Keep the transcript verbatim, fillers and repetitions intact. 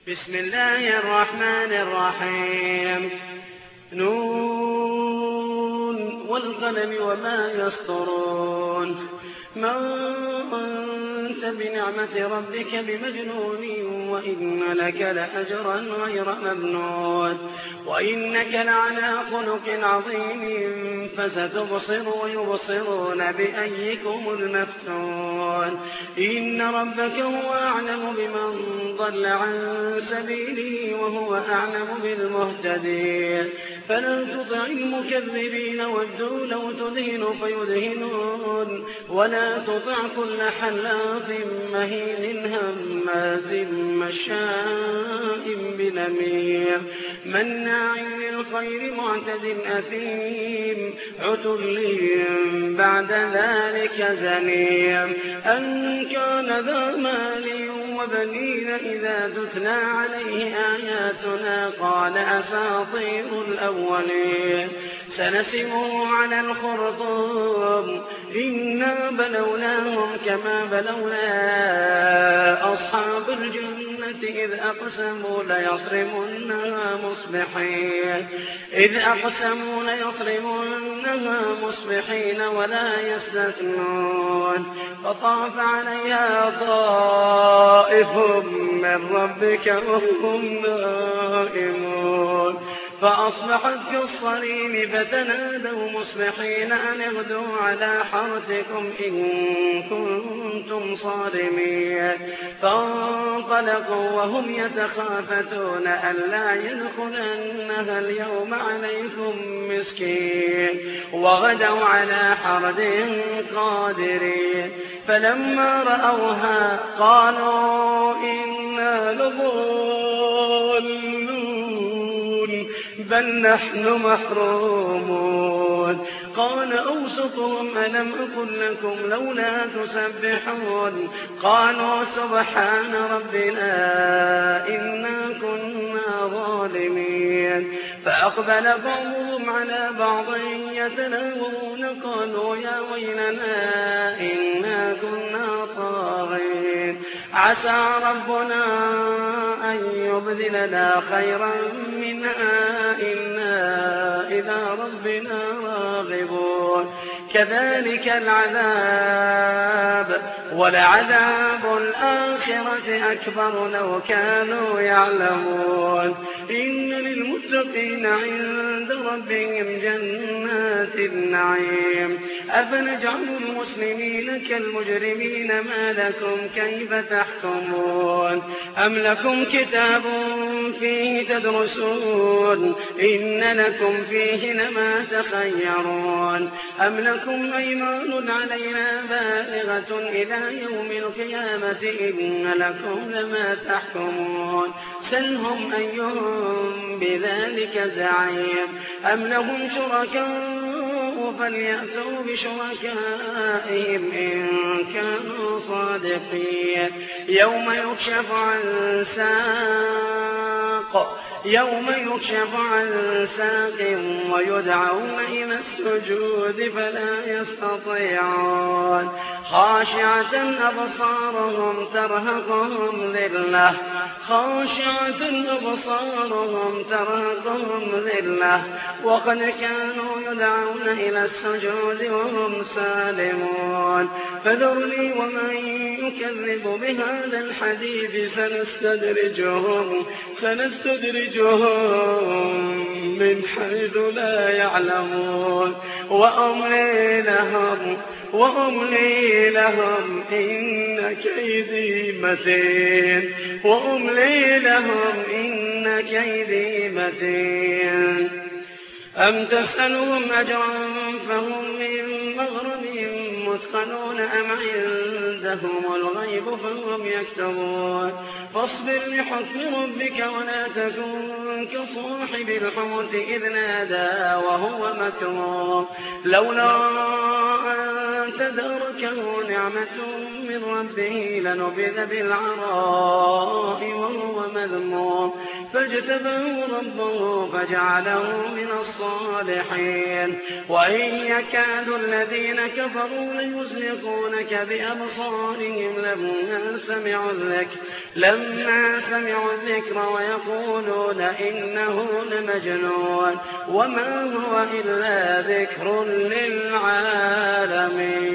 بسم الله الرحمن الرحيم. نون والقلم وما يسطرون. ما أنت بنعمة ربك بمجنون وإن لك لأجرا غير ممنون وإنك لعلى خلق عظيم فستبصر ويبصرون بأيكم المفتون. إن ربك هو أعلم بمن ضل عن سبيله وهو أعلم بالمهتدين. فلا تطع المكذبين ودوا لو تدهن فيدهنون ولا تطع كل حلاف مهين هماز مشاء بنميم مناع للخير معتد أثيم عتل بعد ذلك زنيم أن كان ذا مال وبنين إذا تتلى عليه آياتنا قال أساطير الأولين. سنسمه على الخرطوم إنا بلوناهم كما بلونا أصحاب الجنة إذ أقسموا ليصرمنها مصبحين إذ أقسموا ليصرمنها مصبحين ولا يستثنون. فطاف عليها طائف من ربك وهم نائمون فأصبحت كالصريم فتنادوا مصبحين أن اغدوا على حرثكم إن كنتم صارمين. فانطلقوا وهم يتخافتون ألا يدخلنها اليوم عليكم مسكين وغدوا على حرد قادرين. فلما رأوها قالوا إنا لضالون بل نحن محرومون. قال أوسطهم ألم أقل لكم لولا تسبحون قالوا سبحان ربنا إنا كنا ظالمين. فأقبل بعضهم على بعض يتلاومون قالوا يا ويلنا إنا كنا طاغين عسى ربنا أن يبدلنا خيرا منها إنا إلى ربنا راغبون. كذلك العذاب ولعذاب الآخرة أكبر لو كانوا يعلمون. إن للمتقين عند ربهم جنات النعيم. أفنجعل المسلمين كالمجرمين ما لكم كيف تحكمون أم لكم كتاب فيه تدرسون إن لكم فيه لما تخيرون أم لكم أيمان علينا بالغة إلى يوم القيامة إن لكم لما تحكمون. سلهم أيهم بذلك زعيم أم لهم شركاء فليأتوا بشركائهم إن كانوا صادقين. يوم يكشف عن ساق يوم يكشف عن ساق ويدعون إلى السجود فلا يستطيعون. خاشعة أبصارهم ترهقهم ذلة خاشعة أبصارهم ترهقهم ذلة وقد كانوا يدعون إلى السجود وهم سالمون. فذرني ومن يكذب بهذا الحديث سنستدرجهم سنستدرجهم من حيث لا يعلمون وأملي لهم وأملي لهم إن كيدي متين وأملي لهم إن كيدي متين. أم تسألهم أجرا فهم من مغرم مثقلون أم عندهم الغيب فهم يكتبون. فاصبر لحكم ربك ولا تكن كصاحب الحوت إذ نادى وهو مكروه لولا أن تداركه نعمة من ربه لنبذ بالعراء وهو مذموم فاجتبه ربه فجعله من الصالحين. وإن يكاد الذين كفروا ليزلقونك بأبصارهم لما سمعوا الذكر لما سمعوا الذكر ويقولون إنه لمجنون وما هو إلا ذكر للعالمين.